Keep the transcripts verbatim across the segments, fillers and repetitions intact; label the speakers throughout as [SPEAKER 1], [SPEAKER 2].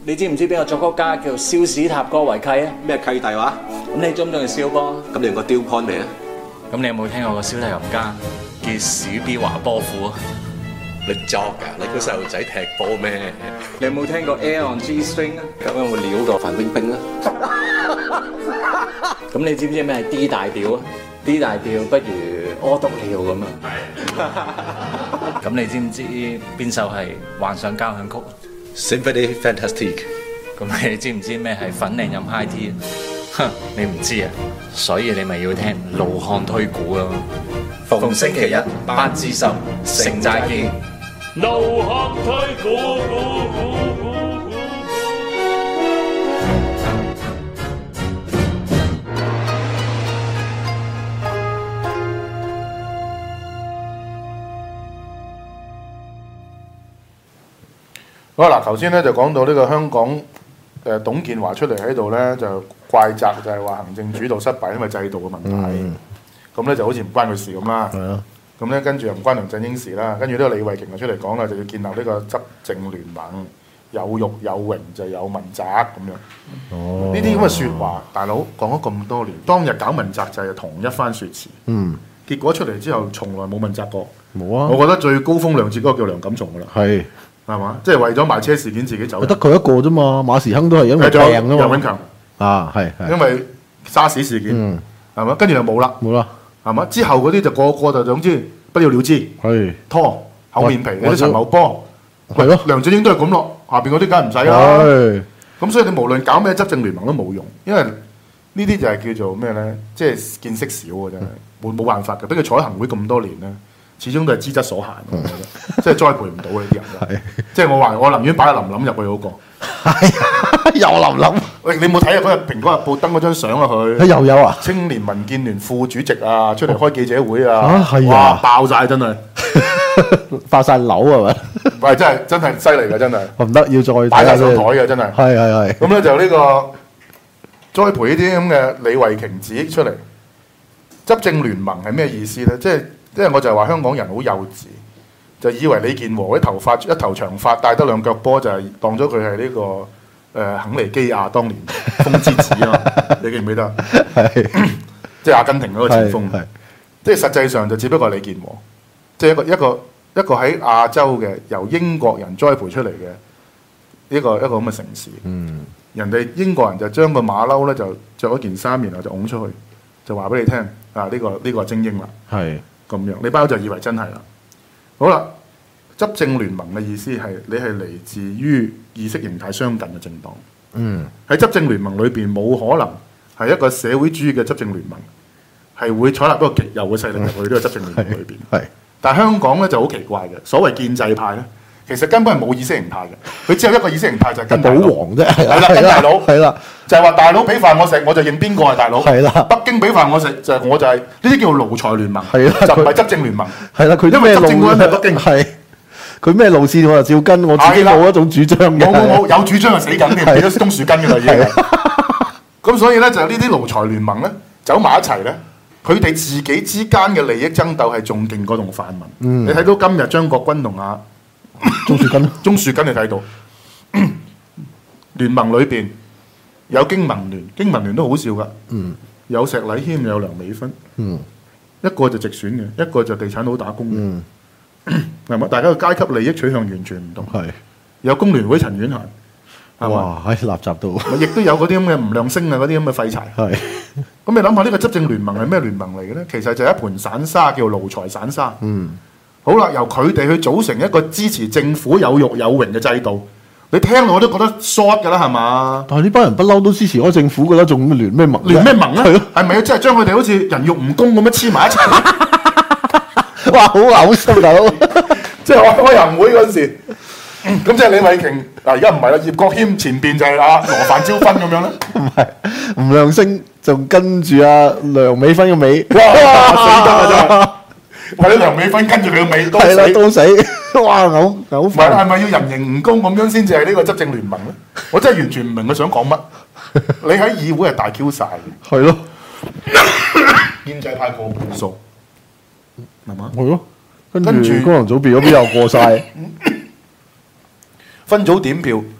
[SPEAKER 1] 你知唔知邊個作曲家叫蕭史塔哥維契啊？
[SPEAKER 2] 咩契弟話？
[SPEAKER 1] 咁你中唔中意蕭波？
[SPEAKER 2] 咁你用個雕 point 未啊？
[SPEAKER 1] 咁你有冇聽過個小提琴家叫史比華波夫啊？
[SPEAKER 2] 你作㗎？你估細路仔踢波咩？
[SPEAKER 1] 你有冇聽過 Air on G String 啊？
[SPEAKER 2] 咁有冇料過范冰冰啊？
[SPEAKER 1] 咁你知唔知咩係 D 大調啊 ？D 大調不如屙督尿咁啊！咁你知唔知邊首係幻想交響曲啊？
[SPEAKER 2] Symphony Fantastique。
[SPEAKER 1] 咁你知唔知咩係粉嶺飲 high tea 啊？哼，你唔知啊，所以你咪要聽老漢推估咯。逢星期一八至十，城寨見。
[SPEAKER 3] 老漢推估估估估估。
[SPEAKER 4] 好啦，頭先咧就講到呢個香港誒、呃、董建華出嚟喺度咧就怪責就係話行政主導失敗，因為制度嘅問題。咁咧、嗯、就好似唔關佢事咁啦。咁咧跟住又唔關梁振英事啦。跟住呢個李慧瓊就出嚟講啦，就要建立呢個執政聯盟，有辱有榮就有問責咁樣。呢啲咁嘅説話，大佬講咗咁多年，當日搞問責就係同一番説辭。嗯，結果出嚟之後，從來冇問責過。冇啊！我覺得最高風亮節嗰個叫梁錦松噶啦。係。係嘛？即係為咗賣車事件自己走，
[SPEAKER 5] 得佢一個啫嘛。馬時亨都係因為病啫嘛。
[SPEAKER 4] 楊永強
[SPEAKER 5] 啊，係係
[SPEAKER 4] 因為沙士事件，係嘛？跟住就冇啦，冇啦，係嘛？之後嗰啲就個個就總之不了了之，係拖厚面皮。嗰啲陳茂波係咯，梁振英都係咁咯。下邊嗰啲梗係唔使啦。咁所以你無論搞咩執政聯盟都冇用，因為呢啲就係叫做咩咧？即係見識少啊，真係冇冇辦法嘅。俾佢坐喺行會咁多年咧。始終都係資質所限，我覺得，即係栽培唔到呢啲人。即係我話，我寧願擺阿林林入去嗰個。又林林。喂，你冇睇啊？嗰日《蘋果日報》登嗰張相啊，佢。又有啊！青年民建聯副主席啊，出嚟開記者會啊！啊，係啊！哇，爆曬真係，
[SPEAKER 5] 爆曬樓係咪？
[SPEAKER 4] 喂，真係真係犀利㗎，真係。
[SPEAKER 5] 唔得，要再
[SPEAKER 4] 擺曬上台嘅真係。
[SPEAKER 5] 係係係。
[SPEAKER 4] 咁咧就呢個栽培呢啲咁嘅李慧瓊自己出嚟，執政聯盟係咩意思咧？即係。即係我就係話香港人好幼稚，就以為李健和啲頭髮一頭長髮帶得兩腳波就係當咗佢係呢個誒、呃、肯尼基亞當年風之子啊！你記唔記得？即係阿根廷嗰個前鋒，即係實際上就只不過係李健和，即係一個一個一個喺亞洲嘅由英國人栽培出嚟嘅一個一個咁嘅城市。嗯，人哋英國人就將個馬騮咧就着咗件衫，然後就拱出去，就話俾你聽啊！呢、這個呢、這個係精英啦。係。咁樣，你包就以為真係啦。好啦，執政聯盟嘅意思係你係嚟自於意識形態相近嘅政黨。嗯，喺執政聯盟裏邊冇可能係一個社會主義嘅執政聯盟，係會採納一個極右嘅勢力入去呢個執政聯盟裏邊。係，但係香港咧就好奇怪嘅，所謂建制派咧，其實根本係冇意識形態嘅，佢只有一個意識形態就係跟保皇啫。係啦，跟大佬。係啦，就係話大佬俾飯我食，我就認邊個係大佬。係啦，北京俾飯我食就係我就係呢啲叫奴才聯盟。係啦，就唔係執政聯盟。係啦，佢因為執政嗰陣係北京。係，佢咩路線我就照跟，我自己冇一種主張嘅。冇冇冇，有主張就死緊嘅，變咗松樹根嘅啦已經。咁所以咧就呢啲奴才聯盟咧走埋一齊咧，佢哋自己之間嘅利益爭鬥係仲勁過同泛民。你睇到今日張國軍同阿鍾樹根，鍾樹根你睇到聯盟裏邊有經民聯，經民聯都好笑噶，嗯、有石禮謙，有梁美芬，嗯、一個就直選嘅，一個就地產佬打工嘅，係嘛、嗯？大家嘅階級利益取向完全唔同，係有工聯會陳婉嫻，哇喺垃圾度，亦都有嗰啲咁嘅吳亮星啊，嗰啲咁嘅廢柴，係咁你諗下呢個執政聯盟係咩聯盟嚟嘅咧？其實就係一盤散沙，叫奴才散沙。嗯好啦，由佢哋去組成一個支持政府有辱有榮嘅制度，你聽到我都覺得 short 㗎啦，係嘛？但係呢班人不嬲都支持開政府㗎啦，仲聯咩盟？聯咩盟咧？係咯，係咪即係將佢哋好似人肉蜈蚣咁樣黐埋一齊？哇，好嘔心大佬！即係我開行會嗰陣時，咁即係李慧瓊嗱，而家唔係啦，葉國謙前邊就係阿羅范椒芬咁樣咧，唔係吳亮星仲跟住阿梁美芬嘅尾，哇死得啊真係！或者梁美芬跟住佢個尾都死，都死，哇嘔嘔！唔係係咪要人形蜈蚣咁樣先至係呢個執政聯盟咧？我真係完全唔明佢想講乜。你喺議會係大 Q 晒嘅，係咯。建制派過半數，係嘛？係咯。跟住功能組別嗰邊又過晒，分組點票，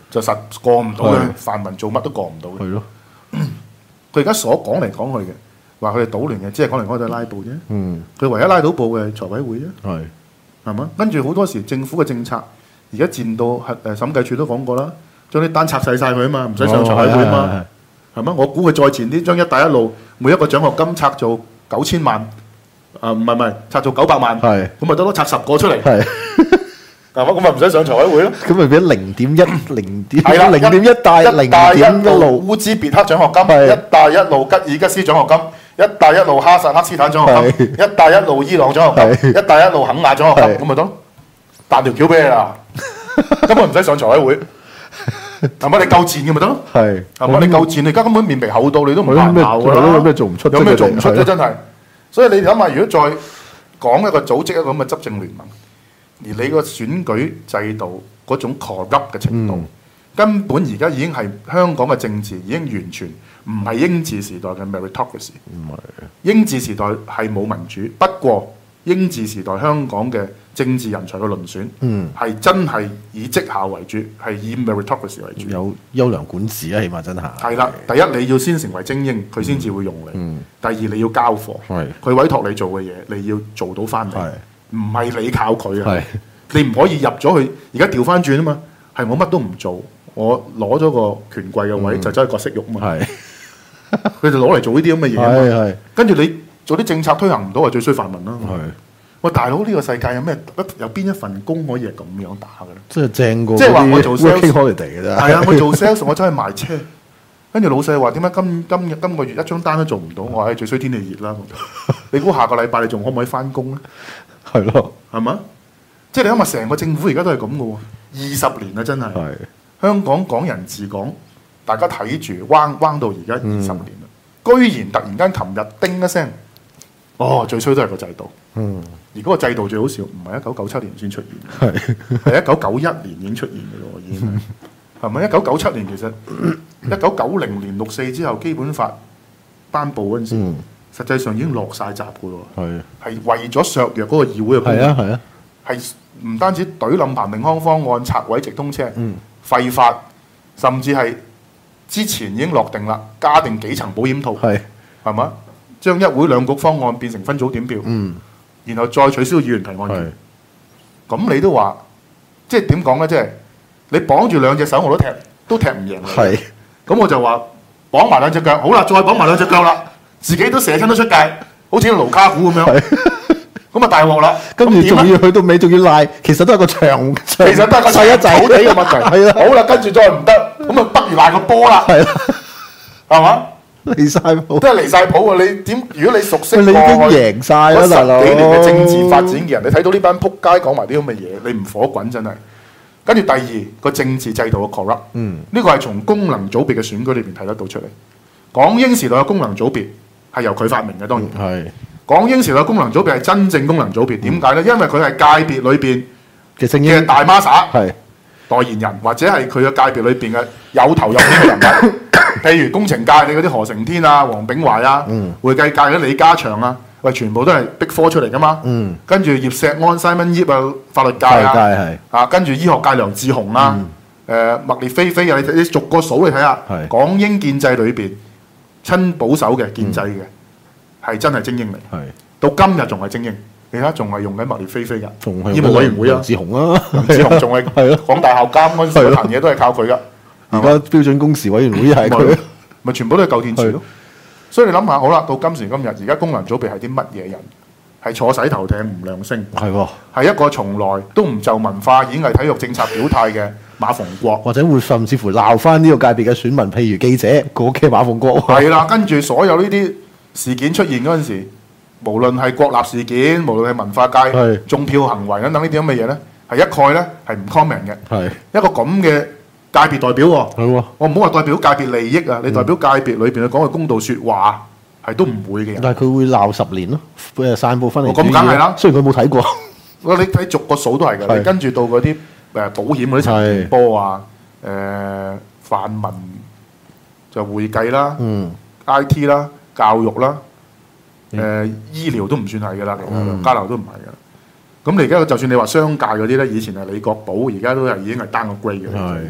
[SPEAKER 4] 就實過唔到嘅
[SPEAKER 5] 係。
[SPEAKER 4] 泛民做乜都過唔到嘅。
[SPEAKER 5] 係咯，
[SPEAKER 4] 佢而家所講嚟講去嘅，話佢哋搗亂嘅，只係講嚟講去都係拉布啫。
[SPEAKER 5] 嗯，
[SPEAKER 4] 佢唯一拉到布嘅係財委會啫，
[SPEAKER 5] 係
[SPEAKER 4] 係嘛？跟住好多時政府嘅政策，而家佔到係誒審計處都講過啦，將啲單拆細晒佢啊嘛，唔使上財委會啊嘛，係嘛？我估佢再前啲，將一帶一路每一個獎學金拆做九千萬，啊唔係唔係拆做九百萬，
[SPEAKER 5] 係
[SPEAKER 4] 咁咪得咯，拆十個出嚟，
[SPEAKER 5] 係，
[SPEAKER 4] 係嘛？咁咪唔使上財委會咯。
[SPEAKER 5] 咁咪變咗零點一零點
[SPEAKER 4] 係啦，
[SPEAKER 5] 零點一帶零
[SPEAKER 4] 一帶
[SPEAKER 5] 點一
[SPEAKER 4] 一路
[SPEAKER 5] 路，
[SPEAKER 4] 烏茲別克獎學金，
[SPEAKER 5] 係
[SPEAKER 4] 一帶一路吉爾吉斯獎學金，一帶一路哈薩克斯坦獎學金，一帶一路伊朗獎學金，
[SPEAKER 5] 係
[SPEAKER 4] 一帶一路肯亞獎學
[SPEAKER 5] 係
[SPEAKER 4] 金，咁咪得咯，彈條橋俾你啦，根本唔使上財委會，係咪你夠賤嘅咪得咯？
[SPEAKER 5] 係
[SPEAKER 4] 係咪你夠賤？你而家根本面皮厚到你都唔
[SPEAKER 5] 有咩
[SPEAKER 4] 難鬧㗎啦，
[SPEAKER 5] 有咩做唔出啫
[SPEAKER 4] 有咩做唔出啫？
[SPEAKER 5] 佢哋
[SPEAKER 4] 真係，所以你諗下，如果再講一個組織一個咁嘅執政聯盟，而你個選舉制度嗰種 corrupt 嘅程度，
[SPEAKER 5] 嗯
[SPEAKER 4] 根本而家已經係香港嘅政治已經完全唔係英治時代嘅 meritocracy。
[SPEAKER 5] 唔係
[SPEAKER 4] 英治時代係冇民主，不過英治時代香港嘅政治人才嘅輪選，
[SPEAKER 5] 嗯
[SPEAKER 4] 係真係以績效為主，係以 meritocracy 為主。
[SPEAKER 5] 有優良管治啊，起碼真係
[SPEAKER 4] 係啦，第一你要先成為精英，佢先至會用你；
[SPEAKER 5] 嗯
[SPEAKER 4] 第二你要交貨，
[SPEAKER 5] 係
[SPEAKER 4] 佢委託你做嘅嘢，你要做到翻嚟，
[SPEAKER 5] 係
[SPEAKER 4] 唔係你靠佢啊
[SPEAKER 5] 係！
[SPEAKER 4] 你唔可以入咗去，而家調翻轉啊嘛，係我乜都唔做，我攞咗個權貴嘅位、
[SPEAKER 5] 嗯
[SPEAKER 4] 就走去割息肉啊嘛，
[SPEAKER 5] 係
[SPEAKER 4] 佢就攞嚟做呢啲咁嘅嘢啊嘛。
[SPEAKER 5] 係係
[SPEAKER 4] 跟住你做啲政策推行唔到，係最衰泛民啦。
[SPEAKER 5] 係，
[SPEAKER 4] 喂，大佬呢個世界有咩有邊一份工可以係咁樣打嘅咧？
[SPEAKER 5] 即係正過
[SPEAKER 4] 即係話我做 sales
[SPEAKER 5] working holiday 嘅啫。
[SPEAKER 4] 係啊，我做 sales 我走去賣車，跟住老細話點解今今日今個月一張單都做唔到？我話誒最衰天氣熱啦。你估下個禮拜你仲可唔可以翻工咧？
[SPEAKER 5] 係咯，
[SPEAKER 4] 係嘛？即係你諗下，成個政府而家都係咁嘅喎，二十年啦真係。
[SPEAKER 5] 係
[SPEAKER 4] 香港港人治港，大家睇住彎彎到而家二十年啦，
[SPEAKER 5] 嗯
[SPEAKER 4] 居然突然間琴日叮一聲，哦最衰都係個制度。
[SPEAKER 5] 嗯
[SPEAKER 4] 而嗰個制度最好笑，唔係一九九七年先出現，
[SPEAKER 5] 係
[SPEAKER 4] 係一九九一年已經出現嘅咯，已經係係咪？一九九七年其實一九九零年六四之後基本法頒布嗰陣時，
[SPEAKER 5] 嗯
[SPEAKER 4] 實際上已經落晒閘嘅咯，
[SPEAKER 5] 係
[SPEAKER 4] 係為咗削弱嗰個議會嘅功能，
[SPEAKER 5] 係啊係啊，
[SPEAKER 4] 係唔單止懟冧彭定康方案、拆位直通車、
[SPEAKER 5] 嗯
[SPEAKER 4] 廢法，甚至係之前已經落定啦，加定幾層保險套，
[SPEAKER 5] 係
[SPEAKER 4] 係嘛？將一會兩局方案變成分組點票，
[SPEAKER 5] 嗯
[SPEAKER 4] 然後再取消議員提案
[SPEAKER 5] 係
[SPEAKER 4] 權。咁你都話，即係點講咧？即係你綁住兩隻手我都踢，都踢唔贏你。
[SPEAKER 5] 係
[SPEAKER 4] 咁我就話綁埋兩隻腳，好啦，再綁埋兩隻腳啦，自己都射親都出界，好似個盧卡古咁樣。
[SPEAKER 5] 係，
[SPEAKER 4] 咁啊大鑊啦！
[SPEAKER 5] 跟住
[SPEAKER 4] 咁點啊
[SPEAKER 5] 仲要去到尾仲要賴，其實都係個長，其
[SPEAKER 4] 其實都係個
[SPEAKER 5] 細一仔
[SPEAKER 4] 土地嘅問題。
[SPEAKER 5] 係啦，
[SPEAKER 4] 好啦，跟住再唔得，咁啊不如賴個波啦，
[SPEAKER 5] 係啦，
[SPEAKER 4] 係嘛？
[SPEAKER 5] 離晒譜，
[SPEAKER 4] 真係離晒譜啊！你點？如果你熟悉
[SPEAKER 5] 喂你已經
[SPEAKER 4] 過去
[SPEAKER 5] 贏晒啦，
[SPEAKER 4] 嗰
[SPEAKER 5] 大佬。
[SPEAKER 4] 十幾年嘅政治發展嘅人，你睇到呢班撲街講埋啲咁嘅嘢，你唔火滾真係。跟住第二個政治制度嘅 corrupt，
[SPEAKER 5] 嗯
[SPEAKER 4] 呢個係從功能組別嘅選舉裏邊睇得到出嚟。港英時代嘅功能組別係由佢發明嘅，當然。
[SPEAKER 5] 係
[SPEAKER 4] 港英時代嘅功能組別係真正功能組別，點解呢？因為佢係界別裏邊
[SPEAKER 5] 嘅精
[SPEAKER 4] 嘅
[SPEAKER 5] 英
[SPEAKER 4] 大孖沙
[SPEAKER 5] 係
[SPEAKER 4] 代言人，或者係佢嘅界別裏邊嘅有頭有面嘅人物。譬如工程界你嗰啲何成天啊、黃炳懷啊，
[SPEAKER 5] 嗯
[SPEAKER 4] 會計界嗰啲李家祥啊，喂，全部都係逼科出嚟噶嘛。
[SPEAKER 5] 嗯
[SPEAKER 4] 跟住葉錫安、Simon Yip 啊，法律界
[SPEAKER 5] 界
[SPEAKER 4] 啊，
[SPEAKER 5] 係
[SPEAKER 4] 啊，跟住醫學界梁智鴻啊，誒麥列菲菲啊，你你逐個數嚟睇下
[SPEAKER 5] 係，
[SPEAKER 4] 港英建制裏邊親保守嘅建制嘅係真係精英嚟，
[SPEAKER 5] 係
[SPEAKER 4] 到今日仲係精英。你睇下仲係用緊麥列菲菲㗎，
[SPEAKER 5] 仲係
[SPEAKER 4] 醫務委員會啊
[SPEAKER 5] 梁，志雄啊，
[SPEAKER 4] 梁智鴻仲係
[SPEAKER 5] 係咯，
[SPEAKER 4] 港大校監嗰陣時
[SPEAKER 5] 係咯
[SPEAKER 4] 嗰壇嘢都係靠佢㗎。
[SPEAKER 5] 而家標準工時委員會係佢，
[SPEAKER 4] 咪全部都係舊電池咯。所以你諗下，好啦，到今時今日，而家功能組別係啲乜嘢人？係坐洗頭艇吳亮星，
[SPEAKER 5] 係喎，
[SPEAKER 4] 係一個從來都唔就文化、演藝、體育政策表態嘅馬逢國。
[SPEAKER 5] 或者會甚至乎鬧翻呢個界別嘅選民，譬如記者嗰嘅馬逢國，
[SPEAKER 4] 係啦，跟住所有呢啲事件出現嗰陣時，無論係國立事件，無論係文化界
[SPEAKER 5] 係
[SPEAKER 4] 中票行為等等呢啲咁嘅嘢咧，係一概咧係唔 comment 嘅。
[SPEAKER 5] 係
[SPEAKER 4] 一個咁嘅界別代表喎，
[SPEAKER 5] 係喎，
[SPEAKER 4] 我唔好話代表界別利益啊，你代表界別裏邊去講嘅公道説話係都唔會嘅人。
[SPEAKER 5] 但係佢會鬧十年咯，誒散佈分離
[SPEAKER 4] 哦咁梗係啦
[SPEAKER 5] 雖然佢冇睇過，
[SPEAKER 4] 我你睇逐個數都係嘅，
[SPEAKER 5] 係
[SPEAKER 4] 你跟住到嗰啲誒保險嗰啲陳健波啊，誒泛民就會計啦、
[SPEAKER 5] 嗯
[SPEAKER 4] I T 啦、教育啦、誒醫療都唔算係嘅啦，其實
[SPEAKER 5] 嗯
[SPEAKER 4] 交流都唔係嘅。咁你而家就算你話商界嗰啲咧，以前係李國寶，而家都係已經係單個 grade 嘅，
[SPEAKER 5] 係
[SPEAKER 4] 已經係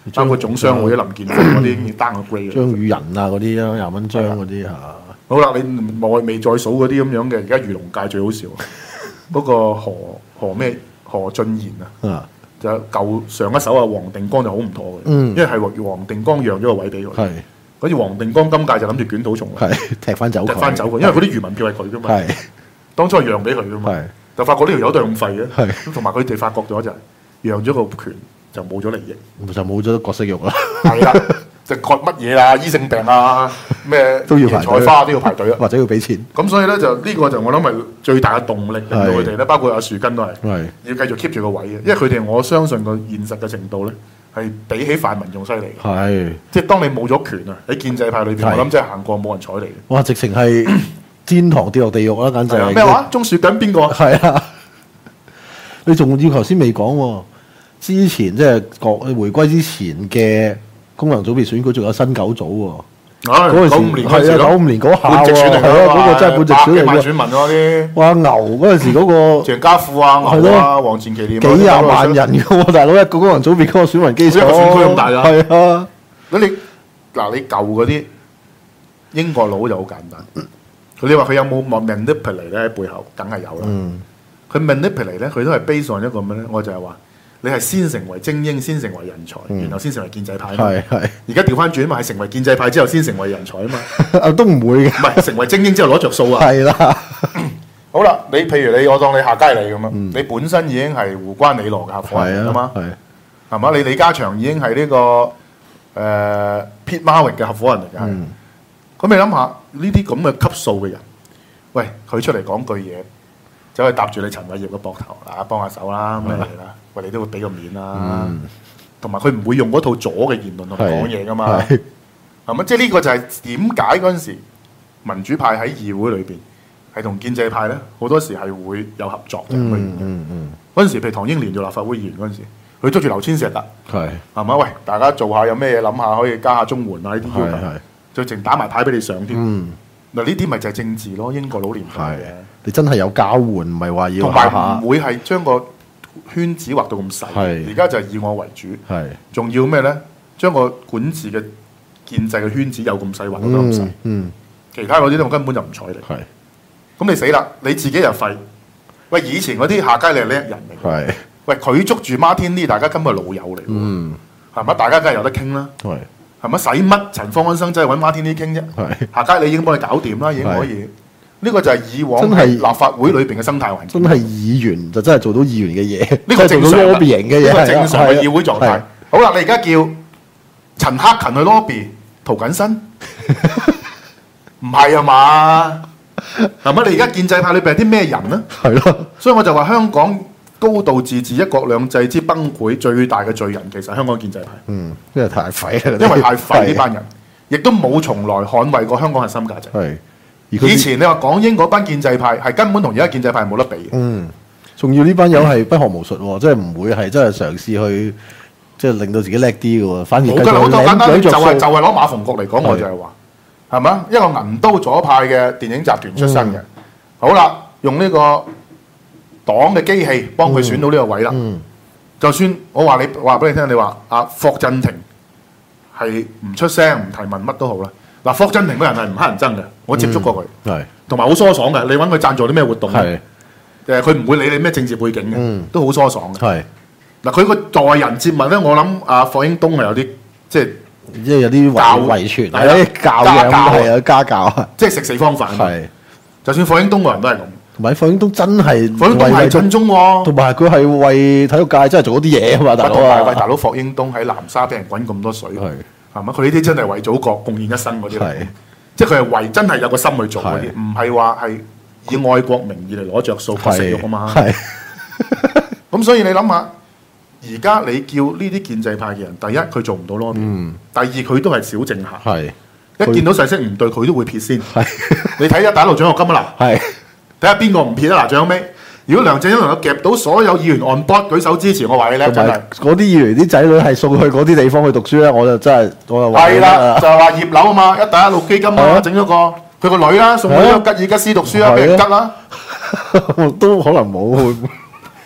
[SPEAKER 4] 包括總商會、林健鋒嗰啲已經 down 個 grade
[SPEAKER 5] 張宇人啊嗰啲啊，廿蚊張嗰啲嚇。
[SPEAKER 4] 好啦，你我未再數嗰啲咁樣嘅，而家娛樂界最好笑，嗰個何何咩何俊賢啊，就舊上一手啊，黃定光就好唔妥嘅，
[SPEAKER 5] 嗯
[SPEAKER 4] 因為係黃定光讓咗個位俾佢，
[SPEAKER 5] 係
[SPEAKER 4] 嗰次黃定光今屆就諗住捲土重來，
[SPEAKER 5] 係踢翻走佢，
[SPEAKER 4] 踢翻走佢，因為嗰啲漁民票係佢噶嘛，
[SPEAKER 5] 係
[SPEAKER 4] 當初係讓俾佢噶嘛
[SPEAKER 5] 係，
[SPEAKER 4] 就發覺呢條友都係咁廢嘅，
[SPEAKER 5] 係
[SPEAKER 4] 咁同埋佢哋發覺咗就係讓咗個權就冇咗利益，
[SPEAKER 5] 就冇咗角色肉啦。
[SPEAKER 4] 係啦。就割乜嘢啊，醫性病啊，咩
[SPEAKER 5] 都要排隊
[SPEAKER 4] 菜花都要排隊啊，
[SPEAKER 5] 或者要俾錢。
[SPEAKER 4] 咁所以咧就呢個就我諗係最大嘅動力，令到佢哋咧，包括阿樹根都係
[SPEAKER 5] 係
[SPEAKER 4] 要繼續 keep 住個位嘅，因為佢哋我相信個現實嘅程度咧係比起泛民仲犀利嘅，
[SPEAKER 5] 係
[SPEAKER 4] 即係當你冇咗權啊，喺建制派裏邊，
[SPEAKER 5] 係
[SPEAKER 4] 我諗真係行過冇人睬你嘅。
[SPEAKER 5] 哇！直情係天堂跌落地獄啦，簡直係
[SPEAKER 4] 係啊咩話？鍾樹根邊個？
[SPEAKER 5] 係啊！你仲要頭先未講喎，之前即係國回歸之前嘅功能組別選舉，仲有新九組喎。
[SPEAKER 4] 唉，
[SPEAKER 5] 嗰陣時
[SPEAKER 4] 九五年嗰陣時
[SPEAKER 5] 係啊
[SPEAKER 4] 咯
[SPEAKER 5] 九五年嗰下
[SPEAKER 4] 半直選嚟
[SPEAKER 5] 喎係啊嗰個真係半直選嚟嘅
[SPEAKER 4] 百幾萬選民嗰啲，
[SPEAKER 5] 哇！牛嗰陣時嗰個
[SPEAKER 4] 鄭家富啊、
[SPEAKER 5] 係
[SPEAKER 4] 牛啊、
[SPEAKER 5] 咯
[SPEAKER 4] 黃錢其濂
[SPEAKER 5] 幾廿萬人嘅喎，大佬一個功能組別嗰個選民基礎，
[SPEAKER 4] 一個選區咁大㗎
[SPEAKER 5] 係啊，
[SPEAKER 4] 咁你嗱你舊嗰啲英國佬就好簡單，佢你話佢有冇 manipulate 咧喺背後，梗係有啦。
[SPEAKER 5] 嗯
[SPEAKER 4] 佢 manipulate 咧，佢都係 based on 一個咩咧？我就係話你係先成為精英，先成為人才，然後先成為建制派啊嘛。
[SPEAKER 5] 係係
[SPEAKER 4] 而家調翻轉啊嘛，係成為建制派之後先成為人才啊嘛，
[SPEAKER 5] 啊都唔會嘅，
[SPEAKER 4] 唔係成為精英之後攞着數啊。
[SPEAKER 5] 係啦，
[SPEAKER 4] 好啦，你譬如你我當你夏佳麗咁樣，你本身已經係胡關李羅嘅合夥人
[SPEAKER 5] 係
[SPEAKER 4] 啊嘛，
[SPEAKER 5] 係
[SPEAKER 4] 係嘛？你李家祥已經係呢、個誒、呃、Pete Marwick 嘅合夥人嚟嘅，係
[SPEAKER 5] 嗯
[SPEAKER 4] 咁你諗下呢啲咁嘅級數嘅人，喂佢出嚟講句嘢，走去搭住你陳偉業嘅膊頭，嗱幫下手啦咩嚟啦，喂你都會俾個面啦，同埋佢唔會用嗰套左嘅言論同你講嘢噶嘛，
[SPEAKER 5] 係
[SPEAKER 4] 係咪？即係呢個就係點解嗰陣時民主派喺議會裏邊係同建制派咧好多時係會有合作嘅。
[SPEAKER 5] 嗯嗯嗯
[SPEAKER 4] 嗰陣時譬如唐英年做立法會議員嗰陣時，佢捉住劉千石㗎，
[SPEAKER 5] 係
[SPEAKER 4] 係嘛？喂，大家做下有咩嘢諗下，可以加下綜援啊呢啲要求
[SPEAKER 5] 係係，
[SPEAKER 4] 就淨打埋牌俾你上添。
[SPEAKER 5] 嗯
[SPEAKER 4] 嗱呢啲咪就係政治咯，英國佬年代
[SPEAKER 5] 係
[SPEAKER 4] 嘅，
[SPEAKER 5] 你真係有交換，唔係話要
[SPEAKER 4] 同
[SPEAKER 5] 下下
[SPEAKER 4] 埋唔會係將個圈子畫到咁細。
[SPEAKER 5] 係
[SPEAKER 4] 而家就係以我為主，
[SPEAKER 5] 係
[SPEAKER 4] 仲要咩咧？將個管治嘅建制嘅圈子有咁細畫到咁細
[SPEAKER 5] 嗯，嗯
[SPEAKER 4] 其他嗰啲我根本就唔睬你。
[SPEAKER 5] 係
[SPEAKER 4] 咁你死啦！你自己又廢。喂，以前嗰啲下街你係叻人嚟嘅。
[SPEAKER 5] 係
[SPEAKER 4] 喂，佢捉住 Martin Lee，大家根本係老友嚟嘅喎，
[SPEAKER 5] 嗯
[SPEAKER 4] 係咪？大家梗係有得傾啦，
[SPEAKER 5] 係
[SPEAKER 4] 係咪？使乜陳方安生真係揾 Martin Lee 傾啫？
[SPEAKER 5] 係
[SPEAKER 4] 下街你已經幫你搞掂啦，已經可以。呢個就係以往
[SPEAKER 5] 真係
[SPEAKER 4] 喺立法會裏邊嘅生態環境。
[SPEAKER 5] 真係議員就真係做到議員嘅嘢，
[SPEAKER 4] 呢個正常啦，
[SPEAKER 5] 真係做到 lobbying 嘅嘢，
[SPEAKER 4] 呢個正常嘅議會狀態
[SPEAKER 5] 係。
[SPEAKER 4] 好啦，你而家叫陳克勤去 lobby 涂謹申，唔係啊嘛？係咪？你而家建制派裏邊係啲咩人呢？
[SPEAKER 5] 係咯，
[SPEAKER 4] 所以我就話香港高度自治、一國兩制之崩潰，最大嘅罪人其實係香港建制派，
[SPEAKER 5] 嗯，因為太廢啦，
[SPEAKER 4] 因為太廢呢班人，亦都冇從來捍衛過香港核心價值。
[SPEAKER 5] 係，而佢
[SPEAKER 4] 以前你話港英嗰班建制派係根本同而家建制派係冇得比嘅。
[SPEAKER 5] 嗯，仲要呢班友係不學無術喎，即係唔會係真係嘗試去即係令到自己叻啲嘅喎，反而
[SPEAKER 4] 冇㗎啦，好多簡單，就
[SPEAKER 5] 領着數
[SPEAKER 4] 係就係攞馬逢國嚟講，我就係話係嘛，一個銀刀左派嘅電影集團出身嘅，好啦，用呢個黨嘅機器幫佢選到呢個位啦。
[SPEAKER 5] 嗯
[SPEAKER 4] 就算我話你話俾你聽，你話阿霍震霆係唔出聲唔提問乜都好啦。嗱，霍震霆嗰人係唔乞人憎嘅，我接觸過佢，
[SPEAKER 5] 係
[SPEAKER 4] 同埋好疏爽嘅。你揾佢贊助啲咩活動
[SPEAKER 5] 係
[SPEAKER 4] 咧？誒，佢唔會理你咩政治背景嘅，
[SPEAKER 5] 嗯
[SPEAKER 4] 都好疏爽嘅。
[SPEAKER 5] 係，
[SPEAKER 4] 嗱，佢個待人接物咧，我諗阿霍英東係有啲即係
[SPEAKER 5] 即係有啲
[SPEAKER 4] 教
[SPEAKER 5] 遺遺傳，
[SPEAKER 4] 係啦
[SPEAKER 5] 有啲教養
[SPEAKER 4] 家教
[SPEAKER 5] 係有家教啊，
[SPEAKER 4] 即係食四方飯。
[SPEAKER 5] 係，
[SPEAKER 4] 就算霍英東個人都係咁，
[SPEAKER 5] 同埋霍英東真係
[SPEAKER 4] 霍英東係
[SPEAKER 5] 為
[SPEAKER 4] 盡忠喎。
[SPEAKER 5] 同埋佢係為體育界真係做咗啲嘢啊嘛，大佬
[SPEAKER 4] 同埋喂，
[SPEAKER 5] 啊，
[SPEAKER 4] 大佬霍英東喺南沙俾人滾咁多水，
[SPEAKER 5] 係
[SPEAKER 4] 係咪？佢呢啲真係為祖國貢獻一生嗰啲嚟
[SPEAKER 5] 係，
[SPEAKER 4] 即係佢係為真係有個心去做嗰啲，
[SPEAKER 5] 係
[SPEAKER 4] 唔係話係以愛國名義嚟攞着數割食肉啊嘛。
[SPEAKER 5] 係
[SPEAKER 4] 咁所以你諗下，而家你叫呢啲建制派嘅人，第一佢做唔到 lobby，
[SPEAKER 5] 嗯
[SPEAKER 4] 第二佢都係小政客，
[SPEAKER 5] 係
[SPEAKER 4] 一見到勢色唔對，佢都會撇先。
[SPEAKER 5] 係
[SPEAKER 4] 你睇下打到獎學金啊嗱，
[SPEAKER 5] 係
[SPEAKER 4] 睇下邊個唔撇啊嗱，最後尾。如果梁振英能夠夾到所有議員 on board 舉手支持，我話你叻
[SPEAKER 5] 同
[SPEAKER 4] 真係
[SPEAKER 5] 埋。嗰啲議員啲仔女係送去嗰啲地方去讀書咧，我就真係我就話
[SPEAKER 4] 係啦，就係話葉劉啊嘛，一帶一路基金啊，
[SPEAKER 5] 係啊
[SPEAKER 4] 整咗個佢個女啦，送去呢個吉爾吉斯讀書啦，
[SPEAKER 5] 係啊
[SPEAKER 4] 俾人吉啦。
[SPEAKER 5] 都可能冇。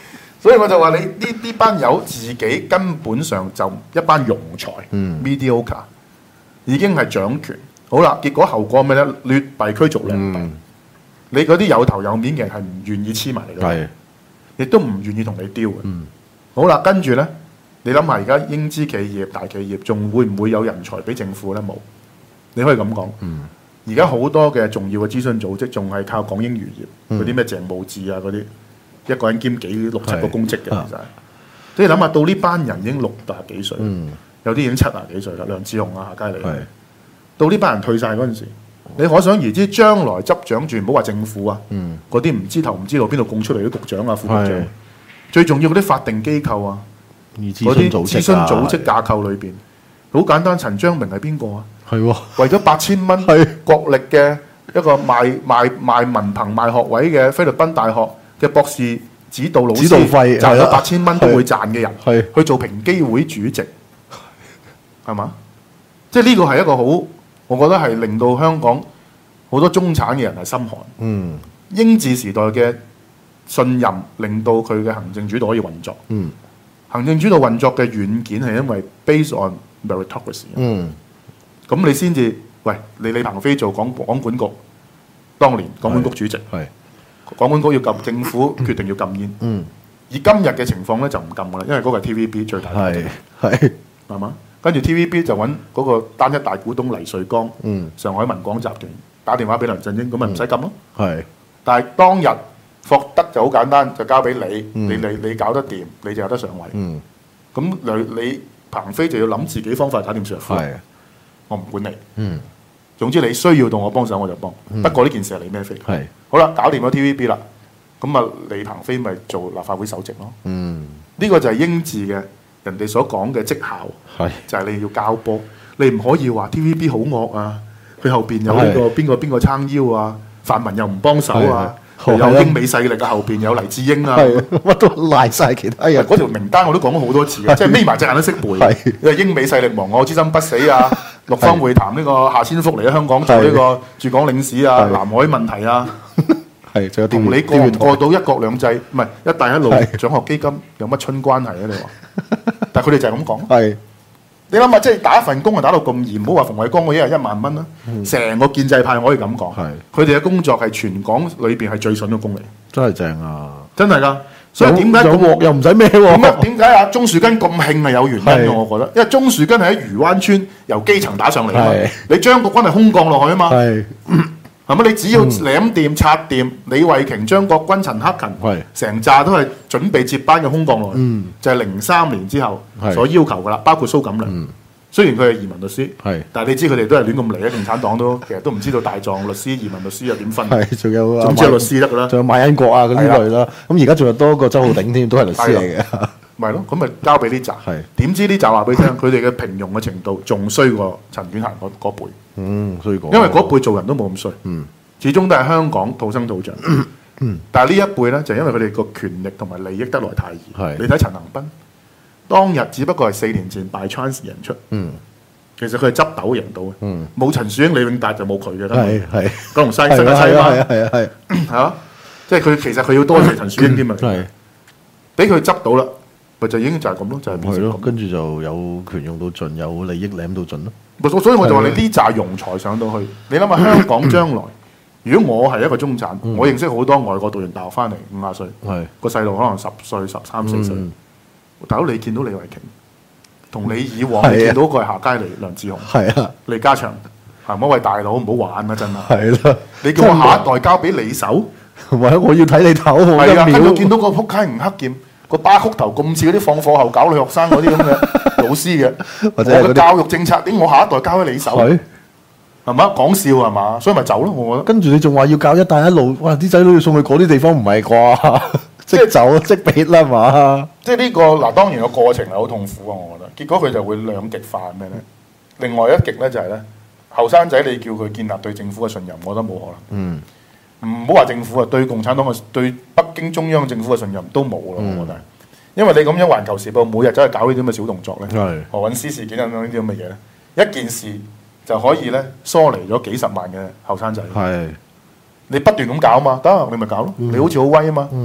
[SPEAKER 4] 所以我就話你呢呢班友自己根本上就一班庸才、
[SPEAKER 5] 嗯
[SPEAKER 4] mediocre 已經係掌權。好啦，結果後果咩咧？劣幣驅逐良幣。
[SPEAKER 5] 嗯
[SPEAKER 4] 你嗰啲有頭有面嘅人係唔願意黐埋你嘅，
[SPEAKER 5] 係
[SPEAKER 4] 亦都唔願意同你丟嘅。
[SPEAKER 5] 嗯
[SPEAKER 4] 好啦，跟住咧，你諗下而家英資企業、大企業仲會唔會有人才俾政府咧？冇，你可以咁講。
[SPEAKER 5] 嗯
[SPEAKER 4] 而家好多嘅重要嘅諮詢組織仲係靠港英餘業
[SPEAKER 5] 嗯
[SPEAKER 4] 嗰啲咩鄭慕智啊嗰啲，一個人兼幾六七個公職嘅
[SPEAKER 5] 係
[SPEAKER 4] 其實係。即係諗下到呢班人已經六十幾歲，
[SPEAKER 5] 嗯
[SPEAKER 4] 有啲已經七十幾歲啦，梁智鴻啊、夏佳理。
[SPEAKER 5] 係
[SPEAKER 4] 到呢班人退晒嗰陣時，你可想而知將來執掌住唔好話政府啊，
[SPEAKER 5] 嗯
[SPEAKER 4] 嗰啲唔知頭唔知路邊度供出嚟啲局長啊、副局長
[SPEAKER 5] 係，
[SPEAKER 4] 最重要嗰啲法定機構啊，
[SPEAKER 5] 諮
[SPEAKER 4] 嗰啲
[SPEAKER 5] 詢組
[SPEAKER 4] 諮
[SPEAKER 5] 織啊
[SPEAKER 4] 詢組織架構裏邊，好簡單，陳章明係邊個啊？
[SPEAKER 5] 係喎
[SPEAKER 4] 為咗八千蚊
[SPEAKER 5] 係
[SPEAKER 4] 國力嘅一個賣賣賣文憑賣學位嘅菲律賓大學嘅博士指導老師，
[SPEAKER 5] 指導費
[SPEAKER 4] 賺咗
[SPEAKER 5] 係啊
[SPEAKER 4] 八千蚊都會賺嘅人，
[SPEAKER 5] 係
[SPEAKER 4] 去做平機會主席，係嘛？即係呢個係一個好，我覺得係令到香港好多中產嘅人係心寒。
[SPEAKER 5] 嗯
[SPEAKER 4] 英治時代嘅信任令到佢嘅行政主導可以運作。
[SPEAKER 5] 嗯
[SPEAKER 4] 行政主導運作嘅軟件係因為 based on meritocracy。
[SPEAKER 5] 嗯
[SPEAKER 4] 咁你先至，喂，你李鵬飛做港港管局，當年港管局主席，
[SPEAKER 5] 係
[SPEAKER 4] 港管局要禁政府決定要禁煙。
[SPEAKER 5] 嗯
[SPEAKER 4] 而今日嘅情況咧就唔禁噶啦，因為嗰個係 T V B 最大股
[SPEAKER 5] 係
[SPEAKER 4] 東，
[SPEAKER 5] 係
[SPEAKER 4] 係嘛？跟住 T V B 就揾嗰個單一大股東黎瑞剛，
[SPEAKER 5] 嗯
[SPEAKER 4] 上海文廣集團打電話俾梁振英，咁咪唔使禁咯。
[SPEAKER 5] 係
[SPEAKER 4] 但係當日霍德就好簡單，就交俾你，
[SPEAKER 5] 嗯
[SPEAKER 4] 你你你搞得掂，你就有得上位。
[SPEAKER 5] 嗯
[SPEAKER 4] 咁你你彭飛就要諗自己方法搞掂上夫，
[SPEAKER 5] 係
[SPEAKER 4] 我唔管你。
[SPEAKER 5] 嗯
[SPEAKER 4] 總之你需要到我幫手我就幫。不過呢件事係你孭飛。
[SPEAKER 5] 係
[SPEAKER 4] 好啦，搞掂咗 T V B 啦，咁啊李鵬飛咪做立法會首席咯。
[SPEAKER 5] 嗯
[SPEAKER 4] 呢、個就係英治嘅人哋所講嘅績效，
[SPEAKER 5] 係
[SPEAKER 4] 就係你要交波，你唔可以話 T V B 好惡啊，佢後邊有呢、個
[SPEAKER 5] 係
[SPEAKER 4] 邊個邊個撐腰啊，泛民又唔幫手啊，
[SPEAKER 5] 係
[SPEAKER 4] 又有
[SPEAKER 5] 係啊
[SPEAKER 4] 英美勢力啊，後邊有黎智英啊。
[SPEAKER 5] 係乜都賴晒其他人。
[SPEAKER 4] 嗰條名單我都講咗好多次嘅，即係眯埋隻眼都識背。
[SPEAKER 5] 係
[SPEAKER 4] 因為英美勢力亡我之心不死啊，六方會談呢個夏千福嚟咗香港做呢個駐港領事啊，
[SPEAKER 5] 係
[SPEAKER 4] 南海問題啊，
[SPEAKER 5] 係仲有
[SPEAKER 4] 同你過唔過到一國兩制，唔係一帶一路
[SPEAKER 5] 係
[SPEAKER 4] 獎學基金有乜春關係啊？你話，但係佢哋就係咁講。
[SPEAKER 5] 係
[SPEAKER 4] 你諗下，即係打一份工啊，打到咁嚴，唔好話馮偉光嗰一日一萬蚊啦，成個建制派我可以咁講，
[SPEAKER 5] 係
[SPEAKER 4] 佢哋嘅工作係全港裏邊係最筍嘅工嚟，
[SPEAKER 5] 真係正啊！
[SPEAKER 4] 真係㗎。所以點解咁
[SPEAKER 5] 有鑊又唔使咩
[SPEAKER 4] 點解
[SPEAKER 5] 喎？
[SPEAKER 4] 點解啊？鐘樹根咁興係有原因嘅，
[SPEAKER 5] 係
[SPEAKER 4] 我覺得，因為鐘樹根係喺漁灣村由基層打上嚟啊嘛
[SPEAKER 5] 係，
[SPEAKER 4] 你張國軍係空降落去啊嘛，
[SPEAKER 5] 係
[SPEAKER 4] 係咪？你只要舐掂、拆掂，李慧瓊、張國軍、陳克勤
[SPEAKER 5] 係，
[SPEAKER 4] 成扎都係準備接班嘅空降落去，
[SPEAKER 5] 嗯
[SPEAKER 4] 就係零三年之後
[SPEAKER 5] 係
[SPEAKER 4] 所要求噶啦，包括蘇錦良。雖然佢係移民律師，
[SPEAKER 5] 係
[SPEAKER 4] 但係你知佢哋都係亂咁嚟嘅，共產黨都其實都唔知道大狀律師、移民律師又點分，
[SPEAKER 5] 係，仲有啊
[SPEAKER 4] 總之係律師得噶啦。
[SPEAKER 5] 仲有馬恩國啊嗰啲類啦。咁而家仲有多個周浩鼎添，都係律師嚟嘅。
[SPEAKER 4] 咪咯，咁咪交俾呢扎
[SPEAKER 5] 係。
[SPEAKER 4] 點知呢扎話俾你聽，佢哋嘅平庸嘅程度仲衰過陳婉嫻嗰嗰輩，
[SPEAKER 5] 嗯，所以講
[SPEAKER 4] 因為嗰輩做人都冇咁衰，
[SPEAKER 5] 嗯
[SPEAKER 4] 始終都係香港土生土長。但係呢一輩咧，就因為佢哋個權力同埋利益得來太易。
[SPEAKER 5] 係
[SPEAKER 4] 你睇陳恒斌，當日只不過係四年前 by chance 贏出，
[SPEAKER 5] 嗯
[SPEAKER 4] 其實佢係執豆贏到嘅，
[SPEAKER 5] 嗯
[SPEAKER 4] 冇陳樹英、李永達就冇佢嘅。根本
[SPEAKER 5] 係係
[SPEAKER 4] 九龍西
[SPEAKER 5] 係
[SPEAKER 4] 新界西嘛
[SPEAKER 5] 啊係啊，係啊係啊
[SPEAKER 4] 係嘛？即係佢其實佢要多謝陳樹英添啊，
[SPEAKER 5] 係
[SPEAKER 4] 俾佢執到啦，咪就已經就係咁咯，就係變
[SPEAKER 5] 係咯，
[SPEAKER 4] 成咁。
[SPEAKER 5] 跟住就有權用到盡，有利益舐到盡咯。
[SPEAKER 4] 咪所所以我就話
[SPEAKER 5] 係
[SPEAKER 4] 你呢扎庸才上到去，你諗下香港將來，如果我係一個中產，我認識好多外國讀完大學翻嚟五廿歲，
[SPEAKER 5] 係
[SPEAKER 4] 個細路可能十歲、十三四歲
[SPEAKER 5] 嗯，
[SPEAKER 4] 大佬你見到李慧瓊，同你以往
[SPEAKER 5] 係啊
[SPEAKER 4] 你見到個係夏佳理、梁智鴻、
[SPEAKER 5] 係啊
[SPEAKER 4] 李家祥，係咪？喂大佬唔好玩啊！真係，
[SPEAKER 5] 係啦，
[SPEAKER 4] 你叫我下一代交俾你手，
[SPEAKER 5] 唔係我要睇你頭，我
[SPEAKER 4] 係啊！
[SPEAKER 5] 一秒
[SPEAKER 4] 跟住見到個撲街吳克儉個巴曲頭咁似嗰啲放課後搞女學生嗰啲咁嘅老師嘅，我
[SPEAKER 5] 或者係嗰啲
[SPEAKER 4] 嘅教育政策點我下一代交喺你手？
[SPEAKER 5] 係。
[SPEAKER 4] 係嘛？講笑係嘛？所以咪走咯，我覺得。
[SPEAKER 5] 跟住你仲話要教一帶一路，哇！啲仔女要送去嗰啲地方，唔係啩？即係走即俾啦嘛。
[SPEAKER 4] 即係呢個嗱，當然個過程係好痛苦啊！我覺得，結果佢就會兩極化咩咧？另外一極咧就係咧，後生仔你叫佢建立對政府嘅信任，我覺得冇可能。
[SPEAKER 5] 嗯，
[SPEAKER 4] 唔好話政府啊，對共產黨嘅對北京中央政府嘅信任都冇啦，
[SPEAKER 5] 嗯
[SPEAKER 4] 我覺得。因為你咁樣《環球時報》每日走去搞呢啲咁嘅小動作咧，
[SPEAKER 5] 係
[SPEAKER 4] 何韻詩事件等等呢啲咁嘅嘢咧，一件事就可以咧疏離咗幾十萬嘅後生仔。
[SPEAKER 5] 係
[SPEAKER 4] 你不斷咁搞嘛，得你咪搞咯。你好似好威啊嘛，
[SPEAKER 5] 嗯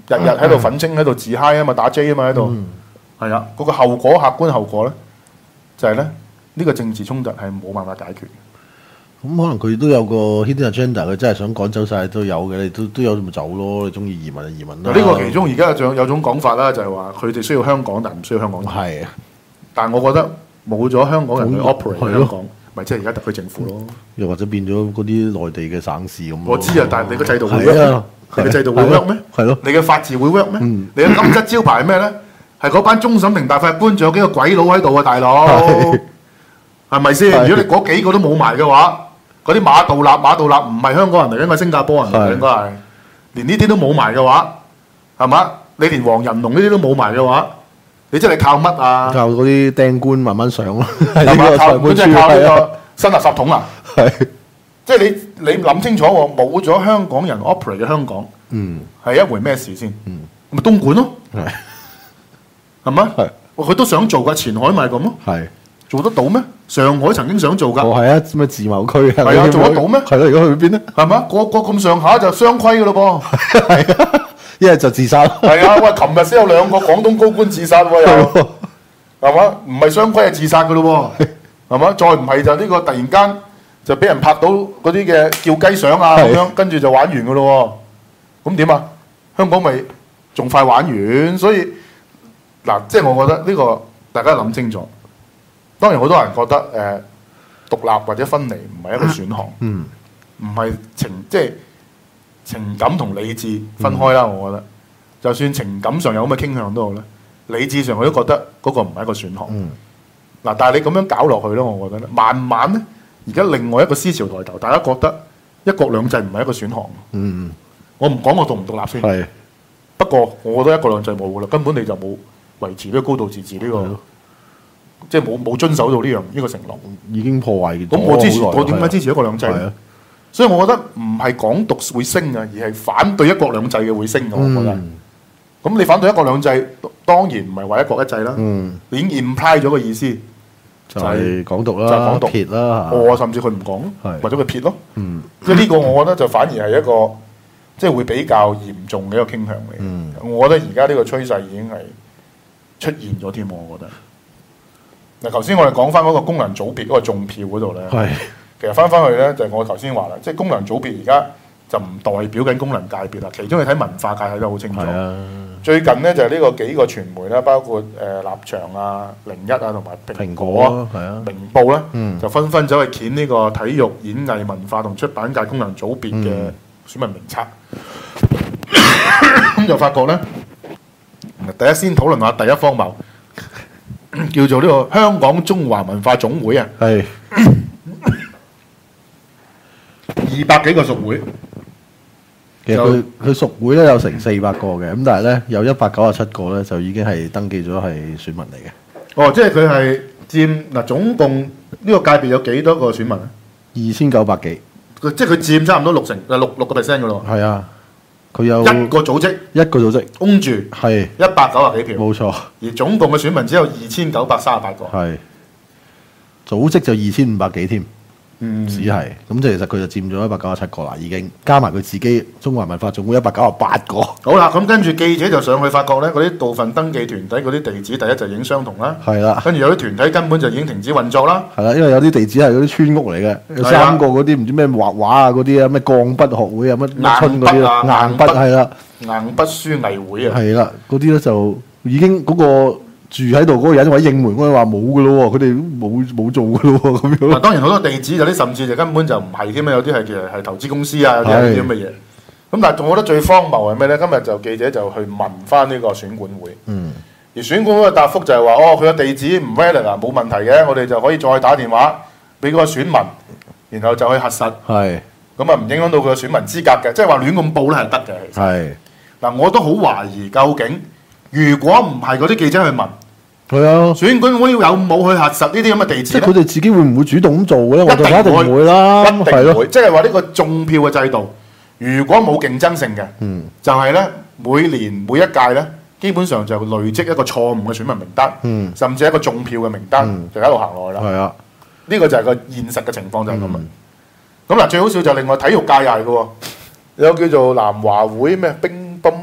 [SPEAKER 4] 日日喺度憤青喺度自嗨啊嘛，打 J 啊嘛喺度，係啊，嗰個後果客觀後果咧就係咧呢個政治衝突係冇辦法解決。
[SPEAKER 5] 咁可能佢都有個 hidden agenda，佢真係想趕走晒都有嘅，你都都有咪走咯，你中意移民就移民啦。
[SPEAKER 4] 呢個其中而家有種有種講法啦，就係話佢哋需要香港，但唔需要香港人。
[SPEAKER 5] 係啊，
[SPEAKER 4] 但係我覺得冇咗香港人去
[SPEAKER 5] 咁
[SPEAKER 4] operate
[SPEAKER 5] 係咯
[SPEAKER 4] 香港，咪即係而家特區政府咯。
[SPEAKER 5] 又或者變咗嗰啲內地嘅省市咁咯。
[SPEAKER 4] 我知啊，但係你個制度會
[SPEAKER 5] 係
[SPEAKER 4] work 咩
[SPEAKER 5] 啊？
[SPEAKER 4] 你嘅制度會 work 咩？
[SPEAKER 5] 係咯，
[SPEAKER 4] 你嘅法治會 work 咩？
[SPEAKER 5] 嗯
[SPEAKER 4] 你嘅金質招牌係咩咧？係嗰班終審庭大法官，仲有幾個鬼佬喺度啊，大佬，
[SPEAKER 5] 係
[SPEAKER 4] 係咪先？
[SPEAKER 5] 係
[SPEAKER 4] 如果你嗰幾個都冇埋嘅話，嗰啲馬道立馬道立唔係香港人嚟，應該係新加坡人嚟嘅，
[SPEAKER 5] 係
[SPEAKER 4] 應該係連呢啲都冇埋嘅話，係嘛？你連黃仁龍呢啲都冇埋嘅話，你真係靠乜啊？
[SPEAKER 5] 靠嗰啲釘官慢慢上咯，係
[SPEAKER 4] 係嘛？
[SPEAKER 5] 呢個
[SPEAKER 4] 靠
[SPEAKER 5] 裁判處
[SPEAKER 4] 本身係靠呢
[SPEAKER 5] 係啊
[SPEAKER 4] 個新垃圾桶啊！
[SPEAKER 5] 係
[SPEAKER 4] 即係你你諗清楚喎，冇咗香港人 operate 嘅香港
[SPEAKER 5] 嗯
[SPEAKER 4] 係一回咩事先？
[SPEAKER 5] 嗯
[SPEAKER 4] 咪東莞咯，
[SPEAKER 5] 係
[SPEAKER 4] 係嘛？
[SPEAKER 5] 係
[SPEAKER 4] 佢都想做㗎，前海咪咁咯，
[SPEAKER 5] 係。
[SPEAKER 4] 做得到咩？上海曾經想做㗎，
[SPEAKER 5] 我係啊，咩自貿區啊？
[SPEAKER 4] 係啊做得到咩
[SPEAKER 5] 係咯，而家去邊咧？
[SPEAKER 4] 係嘛？個個咁上下就雙規㗎咯
[SPEAKER 5] 係啊，一係就自殺咯。
[SPEAKER 4] 噃。係啊，喂，琴日先有兩個廣東高官自殺喎，又係嘛？唔係雙規係自殺㗎咯喎，係嘛？再唔係就呢個突然間就俾人拍到嗰啲嘅叫雞相啊咁樣，跟住就玩完㗎咯喎。咁點啊？香港咪仲快玩完？所以嗱，即係我覺得呢個大家諗清楚。當然好多人覺得誒、呃、獨立或者分離唔係一個選項，
[SPEAKER 5] 嗯，
[SPEAKER 4] 唔係情即係情感同理智分開啦。我覺得，就算情感上有咁嘅傾向都好咧，理智上我都覺得嗰個唔係一個選項。嗱、
[SPEAKER 5] 嗯，
[SPEAKER 4] 但係你咁樣搞落去咧，我覺得咧，慢慢咧，而家另外一個思潮抬頭，大家覺得一國兩制唔係一個選項。
[SPEAKER 5] 嗯，
[SPEAKER 4] 我唔講我獨唔獨立先，
[SPEAKER 5] 係
[SPEAKER 4] 不過我覺得一國兩制冇噶啦，根本你就冇維持呢個高度自治呢、呢個。即係冇冇遵守到呢樣呢個承諾，
[SPEAKER 5] 已經破壞咗。
[SPEAKER 4] 咁我支持
[SPEAKER 5] 好耐
[SPEAKER 4] 我點解支持一國兩制咧
[SPEAKER 5] 係啊？
[SPEAKER 4] 所以我覺得唔係港獨會升啊，而係反對一國兩制嘅會升嘅。我覺得，
[SPEAKER 5] 嗯
[SPEAKER 4] 咁你反對一國兩制，當然唔係話一國一制啦，
[SPEAKER 5] 嗯，
[SPEAKER 4] 你已經 imply 咗個意思，
[SPEAKER 5] 就係港獨啦，
[SPEAKER 4] 就係港獨
[SPEAKER 5] 撇啦嚇
[SPEAKER 4] 我甚至佢唔講
[SPEAKER 5] 係
[SPEAKER 4] 或者佢撇咯。
[SPEAKER 5] 嗯
[SPEAKER 4] 即係呢個我覺得就反而係一個即係會比較嚴重嘅一個傾向嚟。
[SPEAKER 5] 嗯
[SPEAKER 4] 我覺得而家呢個趨勢已經係出現咗添，我覺得。嗱，頭先我哋講翻嗰個功能組別嗰個種票嗰度咧，
[SPEAKER 5] 係
[SPEAKER 4] 其實翻翻去咧就係我頭先話啦，即係功能組別而家就唔代表緊功能界別啦。其中你睇文化界睇得好清楚。
[SPEAKER 5] 係啊，
[SPEAKER 4] 最近咧就係呢個幾個傳媒啦，包括誒、呃、立場啊、零一啊同埋蘋
[SPEAKER 5] 蘋
[SPEAKER 4] 果
[SPEAKER 5] 果啊係啊
[SPEAKER 4] 明報咧，
[SPEAKER 5] 嗯
[SPEAKER 4] 就紛紛走去掀呢個體育、演藝、文化同出版界功能組別嘅
[SPEAKER 5] 嗯
[SPEAKER 4] 選民名冊。咁、就發覺咧，第一先討論下第一荒謬，叫做呢個香港中華文化總會啊，
[SPEAKER 5] 係
[SPEAKER 4] 二百幾個屬會。
[SPEAKER 5] 其實佢佢屬會咧有成四百個嘅，咁但係咧有一百九十七個咧就已經係登記咗係選民嚟嘅。
[SPEAKER 4] 哦，即係佢係佔嗱總共呢個界別有幾多個選民啊？
[SPEAKER 5] 二千九百幾，
[SPEAKER 4] 佢即係佢佔差唔多六成誒六六個 percent 嘅咯
[SPEAKER 5] 係啊，佢有
[SPEAKER 4] 喎，一個組織
[SPEAKER 5] 一個組織，
[SPEAKER 4] 擁住
[SPEAKER 5] 係
[SPEAKER 4] 一百九十幾票，
[SPEAKER 5] 冇錯，
[SPEAKER 4] 而總共嘅選民只有二千九百三十八個。
[SPEAKER 5] 係組織就二千五百幾添，
[SPEAKER 4] 嗯，
[SPEAKER 5] 只係咁即係其實佢就佔咗一百九十七個啦，已經加埋佢自己中華文化總會一百九十八個，
[SPEAKER 4] 好啦，咁跟住記者就上去發覺咧，嗰啲部分登記團體嗰啲地址，第一就已經相同啦，
[SPEAKER 5] 係啦。
[SPEAKER 4] 跟住有啲團體根本就已經停止運作啦。
[SPEAKER 5] 係啦，因為有啲地址係嗰啲村屋嚟嘅，有
[SPEAKER 4] 係啊
[SPEAKER 5] 三個嗰啲唔知咩畫畫啊嗰啲啊，咩鋼筆學會啊，乜乜春嗰啲
[SPEAKER 4] 硬筆啊
[SPEAKER 5] 啦，硬筆係啦，
[SPEAKER 4] 硬筆書藝會啊，
[SPEAKER 5] 係啦，嗰啲咧就已經嗰個住喺度嗰個人或者應門嗰個話冇嘅咯喎，佢哋冇冇做嘅咯喎，咁樣。
[SPEAKER 4] 嗱當然好多地址有啲甚至就根本就唔係添啊，有啲係其實係投資公司啊，有啲係呢啲咁嘅嘢。咁但係我覺得最荒謬係咩咧？今日就記者就去問翻呢個選管會，
[SPEAKER 5] 嗯，
[SPEAKER 4] 而選管會嘅答覆就係話：哦，佢嘅地址唔 valid 啊，冇問題嘅，我哋就可以再打電話俾嗰個選民，然後就去核實，
[SPEAKER 5] 係
[SPEAKER 4] 咁啊唔影響到佢嘅選民資格嘅，即係話亂咁報咧係得嘅。其實
[SPEAKER 5] 係
[SPEAKER 4] 嗱，我都好懷疑究竟如果唔係嗰啲記者去問
[SPEAKER 5] 係啊，
[SPEAKER 4] 選管會有冇去核實呢啲咁嘅地址咧
[SPEAKER 5] 即係佢？哋自己會唔會主動咁做嘅咧？我就
[SPEAKER 4] 一定
[SPEAKER 5] 一定唔會啦，
[SPEAKER 4] 一
[SPEAKER 5] 係咯，
[SPEAKER 4] 定唔會，即係話呢個種票嘅制度，如果冇競爭性嘅，
[SPEAKER 5] 嗯，
[SPEAKER 4] 就係咧每年每一屆咧，基本上就累積一個錯誤嘅選民名單，
[SPEAKER 5] 嗯
[SPEAKER 4] 甚至一個中票嘅名單，
[SPEAKER 5] 嗯
[SPEAKER 4] 就一路行落去啦。
[SPEAKER 5] 係啊，
[SPEAKER 4] 呢個就係個現實嘅情況就係咁啊
[SPEAKER 5] 嗯。
[SPEAKER 4] 咁嗱、最好笑就另外體育界又係嘅喎，有叫做南華會咩乒乓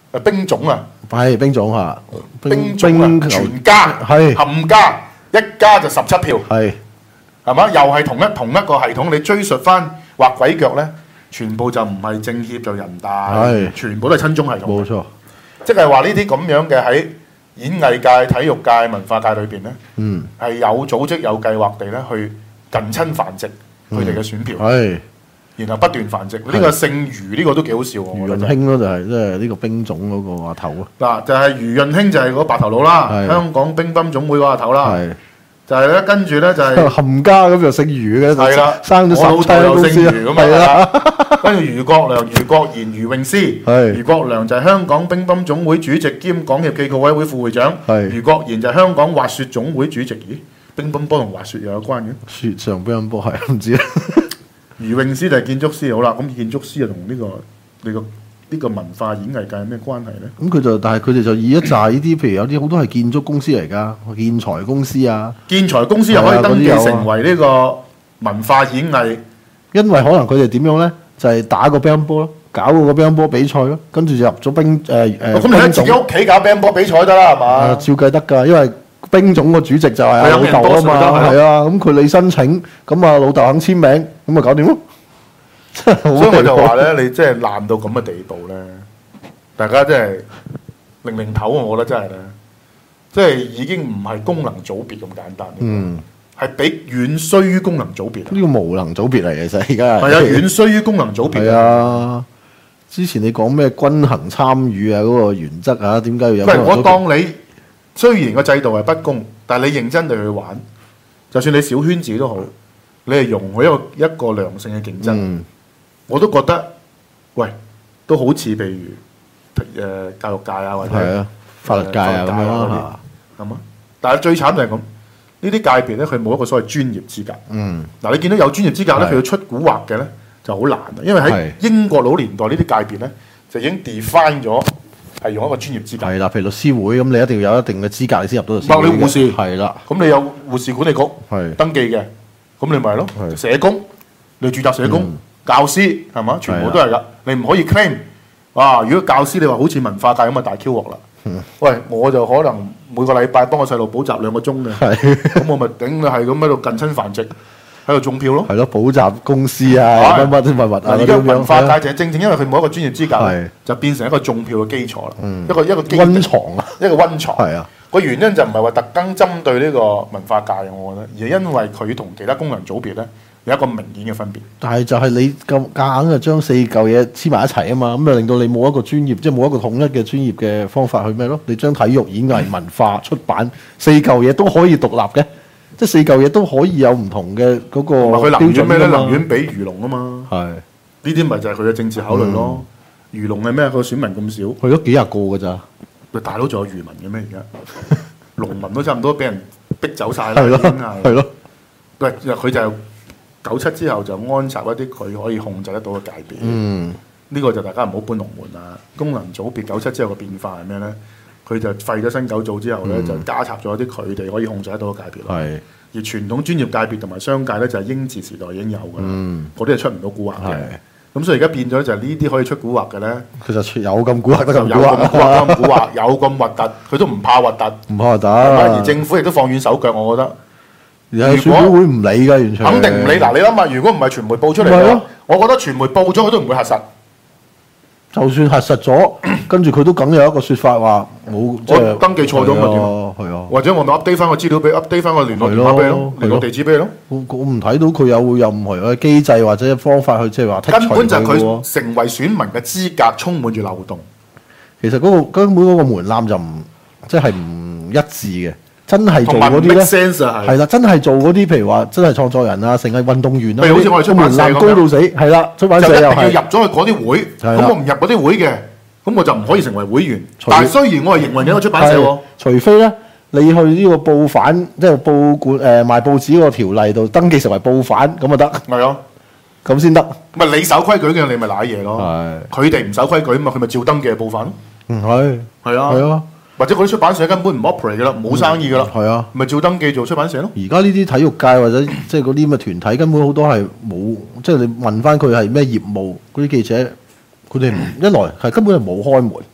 [SPEAKER 4] 誒兵種啊，
[SPEAKER 5] 係兵種嚇，
[SPEAKER 4] 兵種啊，
[SPEAKER 5] 球
[SPEAKER 4] 全家
[SPEAKER 5] 係
[SPEAKER 4] 冚家一家就十七票，
[SPEAKER 5] 係
[SPEAKER 4] 係嘛？又係同一同一個系統，你追溯翻畫鬼腳咧，全部就唔係政協就人大，
[SPEAKER 5] 係
[SPEAKER 4] 全部都係親中系統。
[SPEAKER 5] 冇錯，
[SPEAKER 4] 即係話呢啲咁樣嘅喺演藝界、體育界、文化界裏邊咧，
[SPEAKER 5] 嗯
[SPEAKER 4] 係有組織、有計劃地咧去近親繁殖佢哋嘅選票，
[SPEAKER 5] 係
[SPEAKER 4] 然後不斷繁殖。呢個姓余呢個都幾好笑喎，
[SPEAKER 5] 余
[SPEAKER 4] 我覺得。
[SPEAKER 5] 潤興咯，就係即係呢個兵種嗰個阿頭啊，
[SPEAKER 4] 嗱，就係余潤興就係嗰個白頭佬啦，
[SPEAKER 5] 係
[SPEAKER 4] 香港乒乓總會嗰個頭啦，
[SPEAKER 5] 係
[SPEAKER 4] 就係咧跟住咧就係
[SPEAKER 5] 冚家咁就姓余嘅，
[SPEAKER 4] 係啦，
[SPEAKER 5] 生咗
[SPEAKER 4] 我老
[SPEAKER 5] 十七
[SPEAKER 4] 豆又姓
[SPEAKER 5] 公司
[SPEAKER 4] 余咁
[SPEAKER 5] 係啦，
[SPEAKER 4] 啊，跟住余國良、余國賢、余詠詩，
[SPEAKER 5] 係
[SPEAKER 4] 余國良就係香港乒乓總會主席兼港協暨奧委會副會長，
[SPEAKER 5] 係
[SPEAKER 4] 余國賢就係香港滑雪總會主席。咦，乒乓波同滑雪又有關嘅？
[SPEAKER 5] 雪上乒乓波係唔知啦，
[SPEAKER 4] 余詠詩就係建築師，好啦，咁建築師就同呢個你個呢個文化演藝界有咩關係咧？
[SPEAKER 5] 咁佢就但係佢哋就以一紮呢啲，譬如有啲好多係建築公司嚟㗎，建材公司啊，
[SPEAKER 4] 建材公司又可以登記
[SPEAKER 5] 係啊嗰啲有啊
[SPEAKER 4] 成為呢個文化演藝。
[SPEAKER 5] 因為可能佢哋點樣咧，就係、打個乒乓波咯，搞個乒乓波比賽咯，跟住就入咗兵誒誒。
[SPEAKER 4] 咁你喺自己屋企搞乒乓波比賽得啦，係嘛？
[SPEAKER 5] 啊，照計得㗎，因為兵總個主席就係阿老
[SPEAKER 4] 係啊
[SPEAKER 5] 豆啊嘛，
[SPEAKER 4] 人多數都係
[SPEAKER 5] 係啊，咁佢你申請，咁啊老豆肯簽名，咁咪搞掂咯。真係好
[SPEAKER 4] 所以我就
[SPEAKER 5] 離譜
[SPEAKER 4] 話咧，你真係爛到咁嘅地步咧，大家真係零零頭，我覺得真係咧，即係已經唔係功能組別咁簡單，
[SPEAKER 5] 嗯，
[SPEAKER 4] 係比遠衰於功能組別啊！
[SPEAKER 5] 呢個無能組別嚟嘅，其實而家
[SPEAKER 4] 係啊，遠衰於功能組別
[SPEAKER 5] 係。啊。之前你講咩均衡參與啊嗰個原則啊，點解要有
[SPEAKER 4] 喂，我
[SPEAKER 5] 功能組別？
[SPEAKER 4] 當你雖然個制度係不公，但係你認真地去玩，就算你小圈子都好，你係容許一個一個良性嘅競爭。
[SPEAKER 5] 嗯
[SPEAKER 4] 我都覺得，喂，都好似譬如誒、呃、教育界啊，或者
[SPEAKER 5] 係啊，法律界啊
[SPEAKER 4] 呃
[SPEAKER 5] 咁樣
[SPEAKER 4] 嗰啲
[SPEAKER 5] 啦
[SPEAKER 4] 係嘛？但係最慘就係咁，呢啲界別咧，佢冇一個所謂專業資格。
[SPEAKER 5] 嗯，
[SPEAKER 4] 嗱，你見到有專業資格咧，
[SPEAKER 5] 係
[SPEAKER 4] 佢要出蠱惑嘅咧就好難啊，因為喺
[SPEAKER 5] 係
[SPEAKER 4] 英國佬年代呢啲界別咧就已經 define 咗係用一個專業資格。
[SPEAKER 5] 係啦，譬如律師會咁，你一定要有一定嘅資格，你先入到律師
[SPEAKER 4] 包
[SPEAKER 5] 會嘅。
[SPEAKER 4] 你護士
[SPEAKER 5] 係啦，
[SPEAKER 4] 咁你有護士管理局
[SPEAKER 5] 係
[SPEAKER 4] 登記嘅，咁你咪係咯。
[SPEAKER 5] 係
[SPEAKER 4] 社工，你註冊社工，
[SPEAKER 5] 嗯
[SPEAKER 4] 教師係嘛，全部都係㗎。你唔可以 claim 啊！如果教師你話好似文化界咁啊大 Q 鑊啦。
[SPEAKER 5] 嗯
[SPEAKER 4] 喂，我就可能每個禮拜幫個細路補習兩個鐘嘅，
[SPEAKER 5] 係
[SPEAKER 4] 咁我咪頂你係咁喺度近親繁殖，喺度中票咯。
[SPEAKER 5] 係咯，補習公司啊，
[SPEAKER 4] 係
[SPEAKER 5] 乜乜啲物物啊，
[SPEAKER 4] 嗱，而家
[SPEAKER 5] 嗰啲咁樣
[SPEAKER 4] 文化
[SPEAKER 5] 係啊
[SPEAKER 4] 界就係正正因為佢冇一個專業資格
[SPEAKER 5] 係，
[SPEAKER 4] 就變成一個中票嘅基礎啦。
[SPEAKER 5] 嗯
[SPEAKER 4] 一個一個基
[SPEAKER 5] 溫床啊，
[SPEAKER 4] 一個溫床。
[SPEAKER 5] 係啊，
[SPEAKER 4] 個原因就唔係話特登針對呢個文化界，我覺得，而係因為佢同其他功能組別咧有一個明顯嘅分別。
[SPEAKER 5] 但係就係你咁夾硬就將四嚿嘢黐埋一齊啊嘛，咁就令到你冇一個專業，即係冇一個統一嘅專業嘅方法去咩咯？你將體育、演藝、文化、出版四嚿嘢都可以獨立嘅，即係四嚿嘢都可以有唔同嘅嗰個
[SPEAKER 4] 同埋佢
[SPEAKER 5] 標準
[SPEAKER 4] 能源咩咧？
[SPEAKER 5] 㗎嘛
[SPEAKER 4] 能源比魚龍啊嘛，
[SPEAKER 5] 係
[SPEAKER 4] 呢啲咪就係佢嘅政治考慮咯。魚龍係咩？個選民咁少，
[SPEAKER 5] 去咗幾廿個㗎咋？
[SPEAKER 4] 喂大佬仲有漁民嘅咩？而家農民都差唔多俾人逼走晒啦，
[SPEAKER 5] 係咯
[SPEAKER 4] 已經係
[SPEAKER 5] 係咯，
[SPEAKER 4] 喂，佢就九七之後就安插一啲佢可以控制得到嘅界別。
[SPEAKER 5] 嗯
[SPEAKER 4] 呢個就大家唔好搬龍門啦。功能組別九七之後嘅變化係咩咧？佢就廢咗新九組之後咧，就加插咗一啲佢哋可以控制得到嘅界別落。
[SPEAKER 5] 係
[SPEAKER 4] 而傳統專業界別同埋商界咧，就係英治時代已經有㗎啦。
[SPEAKER 5] 嗯
[SPEAKER 4] 嗰啲係出唔到蠱惑嘅
[SPEAKER 5] 係。
[SPEAKER 4] 咁所以而家變咗就係呢啲可以出蠱惑嘅咧，
[SPEAKER 5] 其實有咁蠱惑得咁
[SPEAKER 4] 就有咁蠱惑
[SPEAKER 5] 蠱惑，
[SPEAKER 4] 咁蠱惑，有咁核突，佢都唔怕核突。
[SPEAKER 5] 唔怕打。
[SPEAKER 4] 而政府亦都放軟手腳，我覺得
[SPEAKER 5] 而係選舉會唔理㗎，完全
[SPEAKER 4] 肯定唔理。嗱，你諗下，如果唔係傳媒報出嚟嘅話
[SPEAKER 5] 咪係咯，
[SPEAKER 4] 我覺得傳媒報咗佢都唔會核實。
[SPEAKER 5] 就算核實咗，跟住佢都梗有一個説法話冇，即係
[SPEAKER 4] 我登記錯咗咪點
[SPEAKER 5] 啊？係啊，
[SPEAKER 4] 或者我咪 update 翻個資料俾 update 翻個聯絡電話俾你咯
[SPEAKER 5] 係咯，
[SPEAKER 4] 聯絡地址俾你咯。
[SPEAKER 5] 我我唔睇到佢有任何嘅機制或者方法去即係話剔除
[SPEAKER 4] 根本就係
[SPEAKER 5] 佢喎。
[SPEAKER 4] 佢成為選民嘅資格充滿住漏洞。
[SPEAKER 5] 其實嗰、個根本嗰個門檻就唔即係唔一致嘅，真係做
[SPEAKER 4] 同埋唔
[SPEAKER 5] 嗰啲
[SPEAKER 4] make
[SPEAKER 5] 咧
[SPEAKER 4] sense 啊，係
[SPEAKER 5] 係啦，真係做嗰啲譬如話真係創作人啊，成係運動員啊，
[SPEAKER 4] 譬如好似我哋出版社咁樣
[SPEAKER 5] 個門檻高到死，係啦，出版
[SPEAKER 4] 就一定
[SPEAKER 5] 社又係
[SPEAKER 4] 要入咗去嗰啲會，
[SPEAKER 5] 係啦
[SPEAKER 4] 咁我唔入嗰啲會嘅，咁我就唔可以成為會員。
[SPEAKER 5] 除
[SPEAKER 4] 但係雖然我係營運緊一個出版社喎
[SPEAKER 5] 係，除非咧你去呢個報販即係報館誒、呃、賣報紙嗰個條例度登記成為報販咁就得，
[SPEAKER 4] 係咯，
[SPEAKER 5] 咁先得。
[SPEAKER 4] 咪你守規矩嘅，你咪賴嘢咯。
[SPEAKER 5] 係
[SPEAKER 4] 佢哋唔守規矩嘛，佢咪照登記係報販咯。
[SPEAKER 5] 嗯係
[SPEAKER 4] 係啊，
[SPEAKER 5] 係啊
[SPEAKER 4] 或者嗰啲出版社根本唔 operate 噶啦，冇生意噶啦，
[SPEAKER 5] 係啊。
[SPEAKER 4] 咪照登記做出版社咯。
[SPEAKER 5] 而家呢啲體育界或者即係嗰啲咁嘅團體根本好多係冇，即係你問翻佢係咩業務嗰啲記者，佢哋唔一來係根本係冇開門，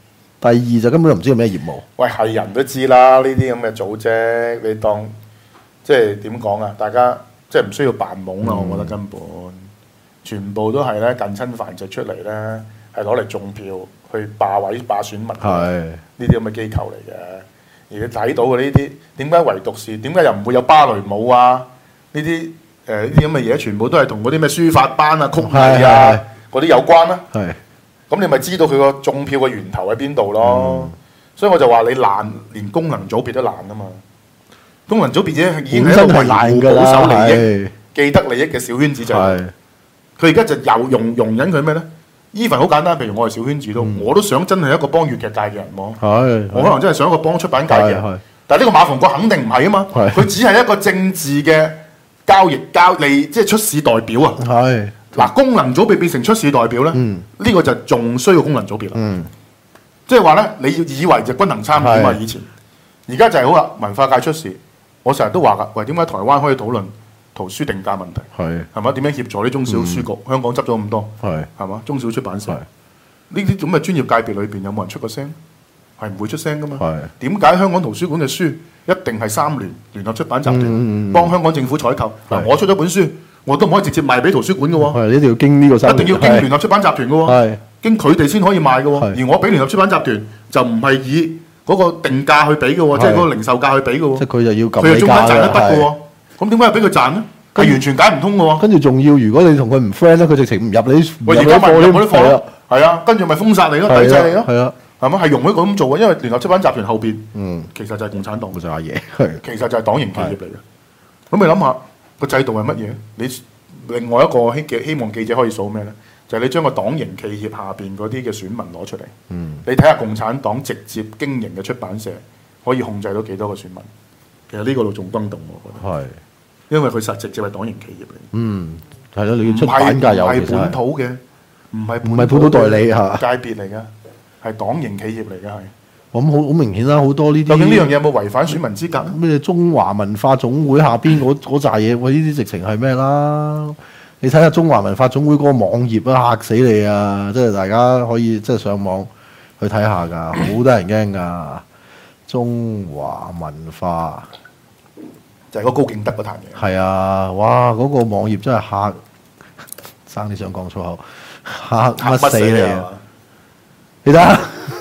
[SPEAKER 5] 第二就根本就唔知係咩業務。
[SPEAKER 4] 喂，係人都知啦，呢啲咁嘅組織，你當即係點講啊？大家即係唔需要扮懵啊！我覺得根本全部都係咧近親繁殖出嚟咧，係攞嚟種票去霸位霸選民嘅呢啲咁嘅機構嚟嘅。而你睇到嘅呢啲，點解唯獨是點解又唔會有芭蕾舞啊？呢啲誒呢啲咁嘅嘢，全部都係同嗰啲咩書法班啊、曲藝啊嗰啲有關啦。
[SPEAKER 5] 係。
[SPEAKER 4] 咁你咪知道佢個種票嘅源頭喺邊度咯？嗯、所以我就話你爛，連功能組別都爛啊嘛！功能組別已經係一個維護保守利益、既得利益嘅小圈子就係。佢而家就又容容忍佢咩咧？even好簡單，譬如我係小圈子都，嗯、我都想真係一個幫粵劇界嘅人喎。我可能真係想一個幫出版界嘅人。但係呢個馬逢國肯定唔係啊嘛，佢只係一個政治嘅交易交利，即係出使代表啊。係。嗱，功能組別變成出使代表咧，呢、嗯、個就仲需要功能組別啦。嗯、即係話咧，你要以為就均衡參與嘛？以前，而家就係好啦。文化界出事，我成日都話噶，喂，點解台灣可以討論圖書定價問題？係係嘛？點樣協助啲中小書局？嗯、香港執咗咁多，係係嘛？中小出版社呢啲咁嘅專業界別裏邊有冇人出過聲？係唔會出聲噶嘛？點解香港圖書館嘅書一定係三聯聯合出版集團、嗯、幫香港政府採購？嗱，我出咗本書。我都唔可以直接賣俾圖書館嘅喎，係你一定要經呢個，一定要經聯合出版集團嘅喎，係經佢哋先可以賣嘅喎。而我俾聯合出版集團就唔係以嗰個定價去俾嘅喎，即係嗰個零售價去俾嘅喎。即係佢就要撳你價啦。佢係中間賺一筆嘅喎，咁點解又俾佢賺咧？係完全解唔通嘅喎。跟住仲要，如果你同佢唔 friend 咧，佢直情唔入你。喂，而家咪入嗰啲貨咯，係啊，跟住咪封殺你咯，抵制你咯，係啊，係嘛？係容許佢咁做嘅，因為聯合出版集團後邊，嗯，其實就係共產黨，就係阿爺，其實就係黨營企業嚟嘅。咁你諗下個制度係乜嘢？你另外一個希希望記者可以數咩咧？就係、是、你將個黨營企業下邊嗰啲嘅選民攞出嚟，嗯、你睇下共產黨直接經營嘅出版社可以控制到幾多個選民？其實呢個度仲轟動，我覺得係，因為佢實直接係黨營企業嚟。嗯，係咯，你要出版界有，唔係本土嘅，唔係唔係本土代理嚇界別嚟嘅，係黨營企業嚟嘅係。咁好好明顯啦，好多呢啲。究竟呢樣嘢有冇違反選民資格？咩中華文化總會下邊嗰嗰扎嘢？喂，呢啲直情係咩啦？你睇下中華文化總會嗰個網頁啊，嚇死你啊！即係大家可以即係上網去睇下㗎，好多人驚㗎。中華文化就係嗰高敬德嗰壇嘢。係啊，哇！嗰、嗰個網頁真係嚇，生你想講粗口，嚇乜死你啊！你睇下。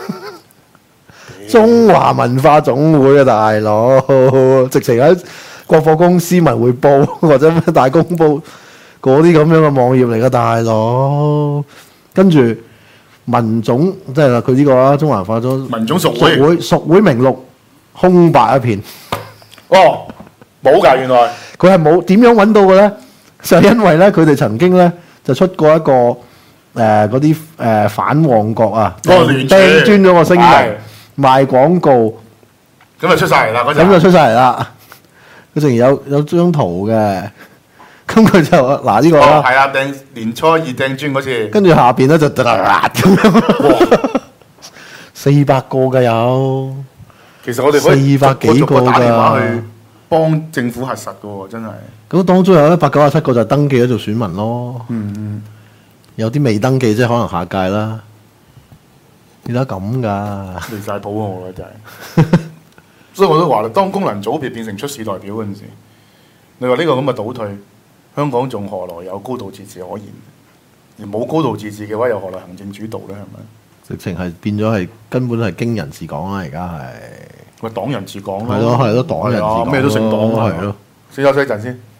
[SPEAKER 4] 中華文化總會啊，大佬，直情喺國貨公司、文匯報或者咩大公報嗰啲咁樣嘅網頁嚟嘅，大佬。跟住文總，即係佢呢個啊，中華文化總文總屬會屬會屬會名錄空白一片。哦，冇㗎，原來佢係冇點樣揾到嘅咧？就係因為咧，佢哋曾經咧就出過一個誒嗰啲誒反旺角啊，釘磚咗個聲明。賣廣告，咁就出晒嚟啦！嗰陣咁就出晒嚟啦。佢仲有有張圖嘅，咁佢就嗱呢個啦，係啊，掟年初二掟磚嗰次，跟住下邊咧就咁樣，四百個㗎有。其實我哋可以四百幾個打電話去幫政府核實㗎喎，真係。咁當中有一百九十七個就登記咗做選民咯。嗯嗯，有啲未登記，即係可能下屆啦。點解咁噶？離晒譜啊！我覺得真係，所以我都話啦，當功能組別變成出使代表嗰陣時，你話呢個咁嘅倒退，香港仲何來有高度自治可言？而冇高度自治嘅話，又何來行政主導咧？係咪？直情係變咗係根本係經人治港啦！而家係，喂，黨人治港咯，係咯係咯，黨人治港，咩都姓黨，係咯。先休息一陣先。